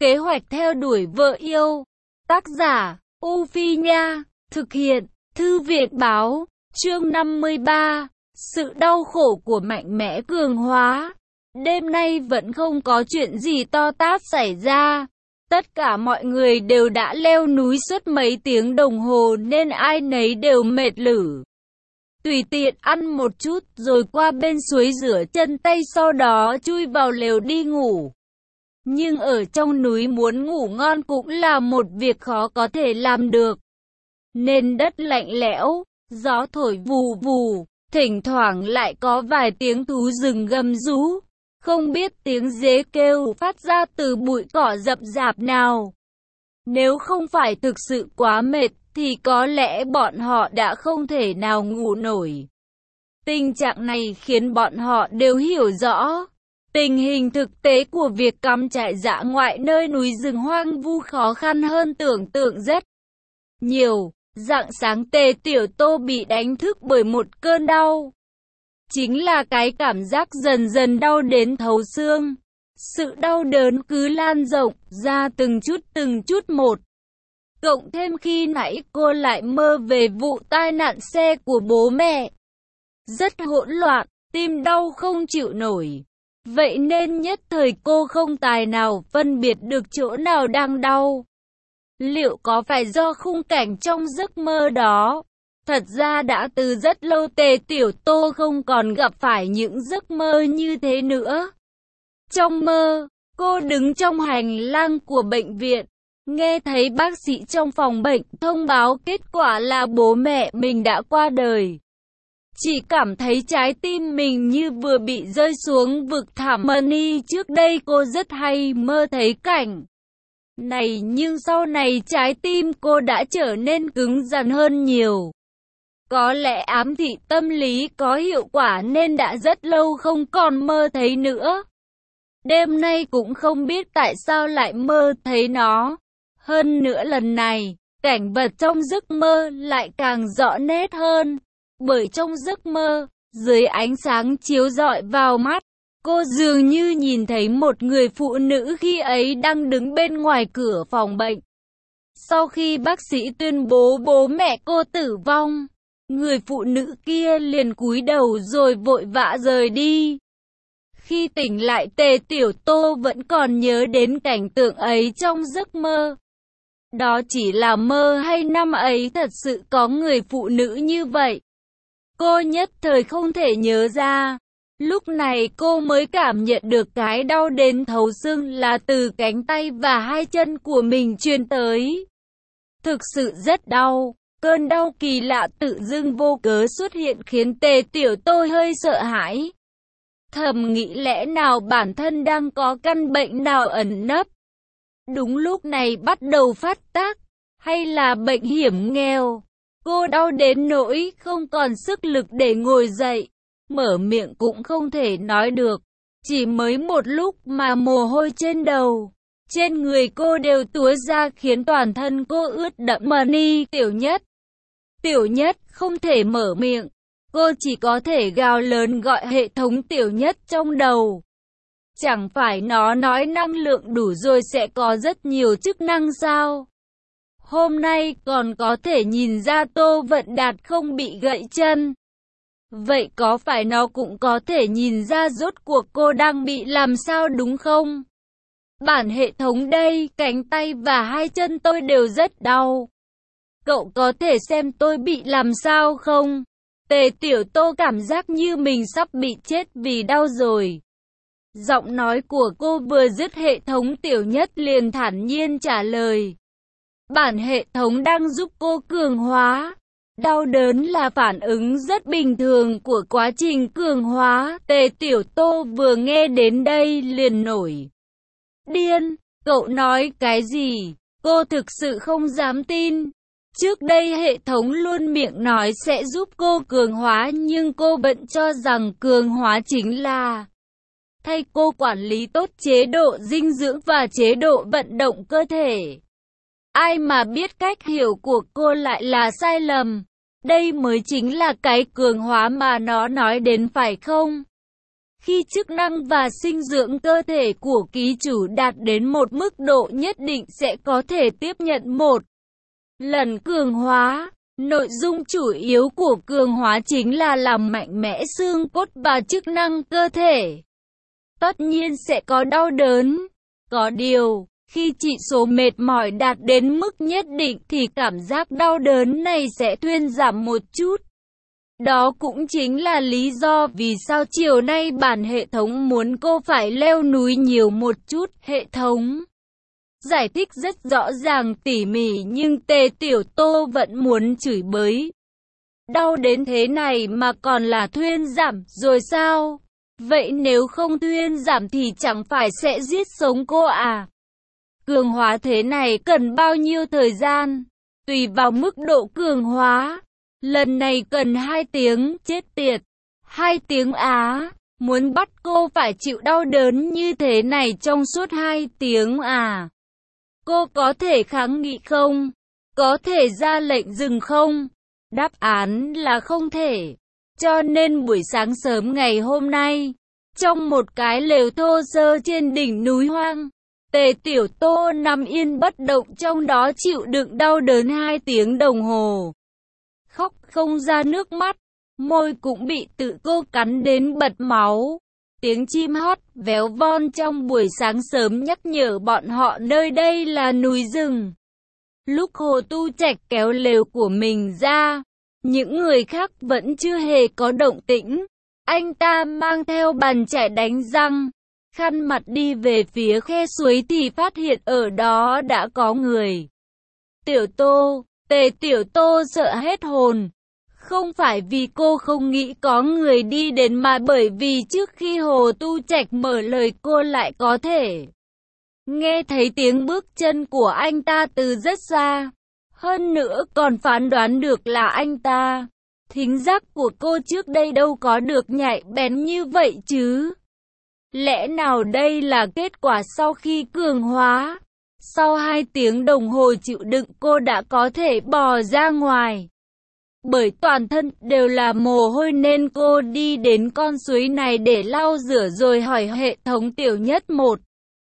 Kế hoạch theo đuổi vợ yêu. Tác giả, U Phi Nha. Thực hiện, Thư viện Báo. Chương 53. Sự đau khổ của mạnh mẽ cường hóa. Đêm nay vẫn không có chuyện gì to tát xảy ra. Tất cả mọi người đều đã leo núi suốt mấy tiếng đồng hồ nên ai nấy đều mệt lử. Tùy tiện ăn một chút rồi qua bên suối rửa chân tay, sau đó chui vào lều đi ngủ. Nhưng ở trong núi muốn ngủ ngon cũng là một việc khó có thể làm được. Nền đất lạnh lẽo, gió thổi vù vù, thỉnh thoảng lại có vài tiếng thú rừng gầm rú. Không biết tiếng dế kêu phát ra từ bụi cỏ rậm rạp nào. Nếu không phải thực sự quá mệt thì có lẽ bọn họ đã không thể nào ngủ nổi. Tình trạng này khiến bọn họ đều hiểu rõ. Tình hình thực tế của việc cắm trại dã ngoại nơi núi rừng hoang vu khó khăn hơn tưởng tượng rất nhiều. Rạng sáng Tề Tiểu Tô bị đánh thức bởi một cơn đau. Chính là cái cảm giác dần dần đau đến thấu xương. Sự đau đớn cứ lan rộng ra từng chút một. Cộng thêm khi nãy cô lại mơ về vụ tai nạn xe của bố mẹ. Rất hỗn loạn, tim đau không chịu nổi. Vậy nên nhất thời cô không tài nào phân biệt được chỗ nào đang đau. Liệu có phải do khung cảnh trong giấc mơ đó? Thật ra đã từ rất lâu Tề Tiểu Tô không còn gặp phải những giấc mơ như thế nữa. Trong mơ, cô đứng trong hành lang của bệnh viện, nghe thấy bác sĩ trong phòng bệnh thông báo kết quả là bố mẹ mình đã qua đời. Chỉ cảm thấy trái tim mình như vừa bị rơi xuống vực thẳm. Money trước đây cô rất hay mơ thấy cảnh này, nhưng sau này trái tim cô đã trở nên cứng rắn hơn nhiều. Có lẽ ám thị tâm lý có hiệu quả nên đã rất lâu không còn mơ thấy nữa. Đêm nay cũng không biết tại sao lại mơ thấy nó. Hơn nữa lần này, cảnh vật trong giấc mơ lại càng rõ nét hơn. Bởi trong giấc mơ, dưới ánh sáng chiếu rọi vào mắt, cô dường như nhìn thấy một người phụ nữ khi ấy đang đứng bên ngoài cửa phòng bệnh. Sau khi bác sĩ tuyên bố bố mẹ cô tử vong, người phụ nữ kia liền cúi đầu rồi vội vã rời đi. Khi tỉnh lại Tề Tiểu Tô vẫn còn nhớ đến cảnh tượng ấy trong giấc mơ. Đó chỉ là mơ hay năm ấy thật sự có người phụ nữ như vậy? Cô nhất thời không thể nhớ ra. Lúc này cô mới cảm nhận được cái đau đến thấu xương là từ cánh tay và hai chân của mình truyền tới. Thực sự rất đau. Cơn đau kỳ lạ tự dưng vô cớ xuất hiện khiến Tề Tiểu Tô hơi sợ hãi. Thầm nghĩ lẽ nào bản thân đang có căn bệnh nào ẩn nấp. Đúng lúc này bắt đầu phát tác, hay là bệnh hiểm nghèo. Cô đau đến nỗi không còn sức lực để ngồi dậy, mở miệng cũng không thể nói được. Chỉ mới một lúc mà mồ hôi trên đầu, trên người cô đều túa ra khiến toàn thân cô ướt đẫm. Money, Tiểu Nhất không thể mở miệng. Cô chỉ có thể gào lớn gọi hệ thống Tiểu Nhất trong đầu. Chẳng phải nó nói năng lượng đủ rồi sẽ có rất nhiều chức năng sao? Hôm nay còn có thể nhìn ra Tô Vận Đạt không bị gãy chân. Vậy có phải nó cũng có thể nhìn ra rốt cuộc cô đang bị làm sao đúng không? Bản hệ thống đây, cánh tay và hai chân tôi đều rất đau. Cậu có thể xem tôi bị làm sao không? Tề Tiểu Tô cảm giác như mình sắp bị chết vì đau rồi. Giọng nói của cô vừa dứt hệ thống Tiểu Nhất liền thản nhiên trả lời. Bản hệ thống đang giúp cô cường hóa. Đau đớn là phản ứng rất bình thường của quá trình cường hóa. Tề Tiểu Tô vừa nghe đến đây liền nổi điên. Cậu nói cái gì? Cô thực sự không dám tin. Trước đây hệ thống luôn miệng nói sẽ giúp cô cường hóa, nhưng cô vẫn cho rằng cường hóa chính là thay cô quản lý tốt chế độ dinh dưỡng và chế độ vận động cơ thể. Ai mà biết cách hiểu của cô lại là sai lầm. Đây mới chính là cái cường hóa mà nó nói đến phải không? Khi chức năng và sinh dưỡng cơ thể của ký chủ đạt đến một mức độ nhất định sẽ có thể tiếp nhận một lần cường hóa. Nội dung chủ yếu của cường hóa chính là làm mạnh mẽ xương cốt và chức năng cơ thể. Tất nhiên sẽ có đau đớn. Có điều, khi chỉ số mệt mỏi đạt đến mức nhất định thì cảm giác đau đớn này sẽ thuyên giảm một chút. Đó cũng chính là lý do vì sao chiều nay bản hệ thống muốn cô phải leo núi nhiều một chút. Hệ thống giải thích rất rõ ràng tỉ mỉ nhưng Tề Tiểu Tô vẫn muốn chửi bới. Đau đến thế này mà còn là thuyên giảm rồi sao? Vậy nếu không thuyên giảm thì chẳng phải sẽ giết sống cô à? Cường hóa thế này cần bao nhiêu thời gian? Tùy vào mức độ cường hóa. Lần này cần 2 tiếng, chết tiệt. 2 tiếng á? Muốn bắt cô phải chịu đau đớn như thế này trong suốt 2 tiếng à? Cô có thể kháng nghị không? Có thể ra lệnh dừng không? Đáp án là không thể. Cho nên buổi sáng sớm ngày hôm nay, trong một cái lều thô sơ trên đỉnh núi hoang, Tề Tiểu Tô nằm yên bất động trong đó chịu đựng đau đớn 2 tiếng đồng hồ. Khóc không ra nước mắt, môi cũng bị tự cô cắn đến bật máu. Tiếng chim hót véo von trong buổi sáng sớm nhắc nhở bọn họ nơi đây là núi rừng. Lúc Hồ Tu Trạch kéo lều của mình ra, những người khác vẫn chưa hề có động tĩnh. Anh ta mang theo bàn chải đánh răng, khăn mặt đi về phía khe suối thì phát hiện ở đó đã có người. Tiểu Tô, Tề Tiểu Tô sợ hết hồn. Không phải vì cô không nghĩ có người đi đến mà bởi vì trước khi Hồ Tu Trạch mở lời cô lại có thể nghe thấy tiếng bước chân của anh ta từ rất xa. Hơn nữa còn phán đoán được là anh ta. Thính giác của cô trước đây đâu có được nhạy bén như vậy chứ. Lẽ nào đây là kết quả sau khi cường hóa? Sau 2 tiếng đồng hồ chịu đựng cô đã có thể bò ra ngoài. Bởi toàn thân đều là mồ hôi nên cô đi đến con suối này để lau rửa rồi hỏi hệ thống tiểu nhất một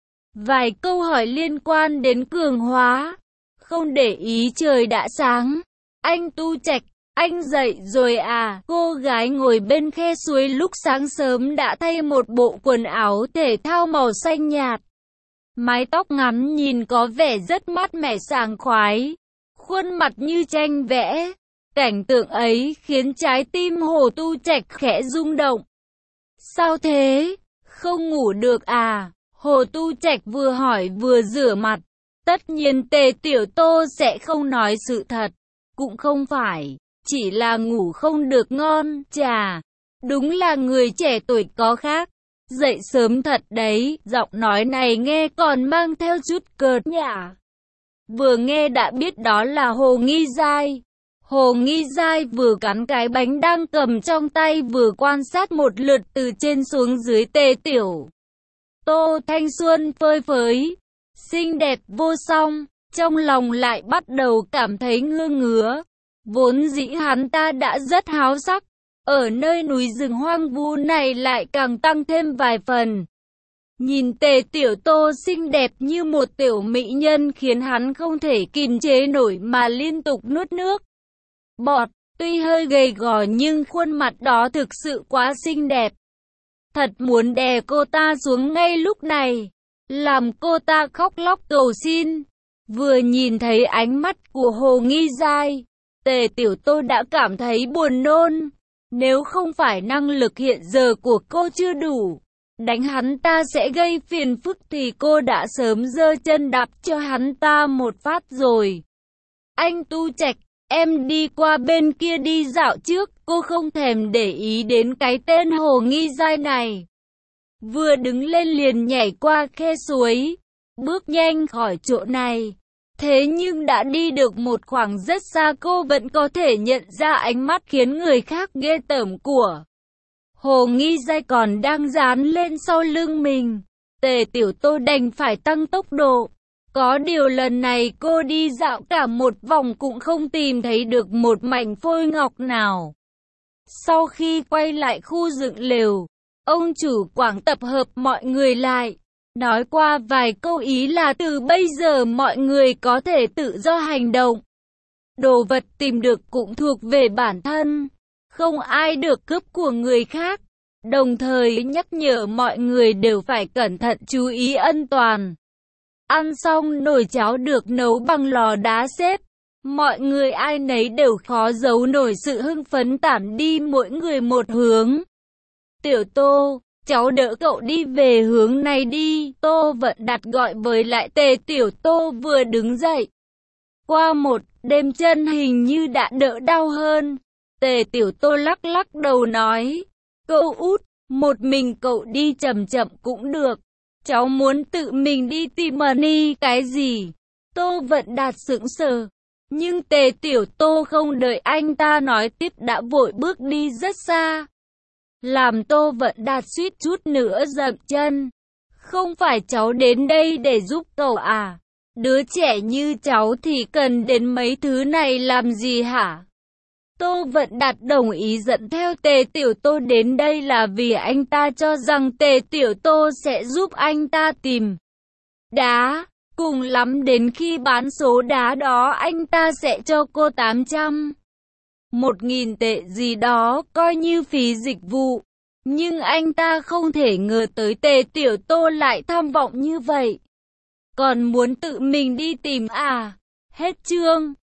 vài câu hỏi liên quan đến cường hóa. Không để ý trời đã sáng. Anh Tu Trạch, anh dậy rồi à? Cô gái ngồi bên khe suối lúc sáng sớm đã thay một bộ quần áo thể thao màu xanh nhạt. Mái tóc ngắn nhìn có vẻ rất mát mẻ sảng khoái. Khuôn mặt như tranh vẽ. Cảnh tượng ấy khiến trái tim Hồ Tu Trạch khẽ rung động. Sao thế? Không ngủ được à? Hồ Tu Trạch vừa hỏi vừa rửa mặt. Tất nhiên Tề Tiểu Tô sẽ không nói sự thật. Cũng không phải, chỉ là ngủ không được ngon, chà. Đúng là người trẻ tuổi có khác. Dậy sớm thật đấy, giọng nói này nghe còn mang theo chút cợt nhả. Vừa nghe đã biết đó là Hồ Nghi Giai. Hồ Nghi Giai vừa cắn cái bánh đang cầm trong tay vừa quan sát một lượt từ trên xuống dưới Tề Tiểu Tô thanh xuân phơi phới, xinh đẹp vô song, trong lòng lại bắt đầu cảm thấy ngứa ngứa. Vốn dĩ hắn ta đã rất háo sắc, ở nơi núi rừng hoang vu này lại càng tăng thêm vài phần. Nhìn Tề Tiểu Tô xinh đẹp như một tiểu mỹ nhân khiến hắn không thể kìm chế nổi mà liên tục nuốt nước bọt. Tuy hơi gầy gò nhưng khuôn mặt đó thực sự quá xinh đẹp. Thật muốn đè cô ta xuống ngay lúc này, làm cô ta khóc lóc cầu xin. Vừa nhìn thấy ánh mắt của Hồ Nghi Giai, Tề Tiểu Tô đã cảm thấy buồn nôn. Nếu không phải năng lực hiện giờ của cô chưa đủ, đánh hắn ta sẽ gây phiền phức thì cô đã sớm giơ chân đạp cho hắn ta một phát rồi. Anh Tu Trạch, em đi qua bên kia đi dạo trước, cô không thèm để ý đến cái tên Hồ Nghi Giai này. Vừa đứng lên liền nhảy qua khe suối, bước nhanh khỏi chỗ này. Thế nhưng đã đi được một khoảng rất xa cô vẫn có thể nhận ra ánh mắt khiến người khác ghê tởm của Hồ Nghi Giai còn đang dán lên sau lưng mình. Tề Tiểu Tô đành phải tăng tốc độ. Có điều lần này cô đi dạo cả một vòng cũng không tìm thấy được một mảnh phôi ngọc nào. Sau khi quay lại khu dựng lều, Ông chủ quảng tập hợp mọi người lại, nói qua vài câu ý là từ bây giờ mọi người có thể tự do hành động. Đồ vật tìm được cũng thuộc về bản thân, không ai được cướp của người khác. Đồng thời nhắc nhở mọi người đều phải cẩn thận chú ý an toàn. Ăn xong nồi cháo được nấu bằng lò đá xếp. Mọi người ai nấy đều khó giấu nổi sự hưng phấn tản đi mỗi người một hướng. Tiểu Tô, cháu đỡ cậu đi về hướng này đi. Tô Vận Đạt gọi với lại Tề Tiểu Tô vừa đứng dậy. Qua một đêm chân hình như đã đỡ đau hơn. Tề Tiểu Tô lắc lắc đầu nói. Cậu út, một mình cậu đi chậm chậm cũng được. Cháu muốn tự mình đi tìm money cái gì? Tô Vận Đạt sững sờ. Nhưng Tề Tiểu Tô không đợi anh ta nói tiếp đã vội bước đi rất xa. Làm Tô Vận Đạt suýt chút nữa dậm chân. Không phải cháu đến đây để giúp cậu à? Đứa trẻ như cháu thì cần đến mấy thứ này làm gì hả? Tô Vận Đạt đồng ý dẫn theo Tề Tiểu Tô đến đây là vì anh ta cho rằng Tề Tiểu Tô sẽ giúp anh ta tìm đá. Cùng lắm đến khi bán số đá đó anh ta sẽ cho cô 800, 1.000 tệ gì đó coi như phí dịch vụ. Nhưng anh ta không thể ngờ tới Tề Tiểu Tô lại tham vọng như vậy. Còn muốn tự mình đi tìm à? Hết chương.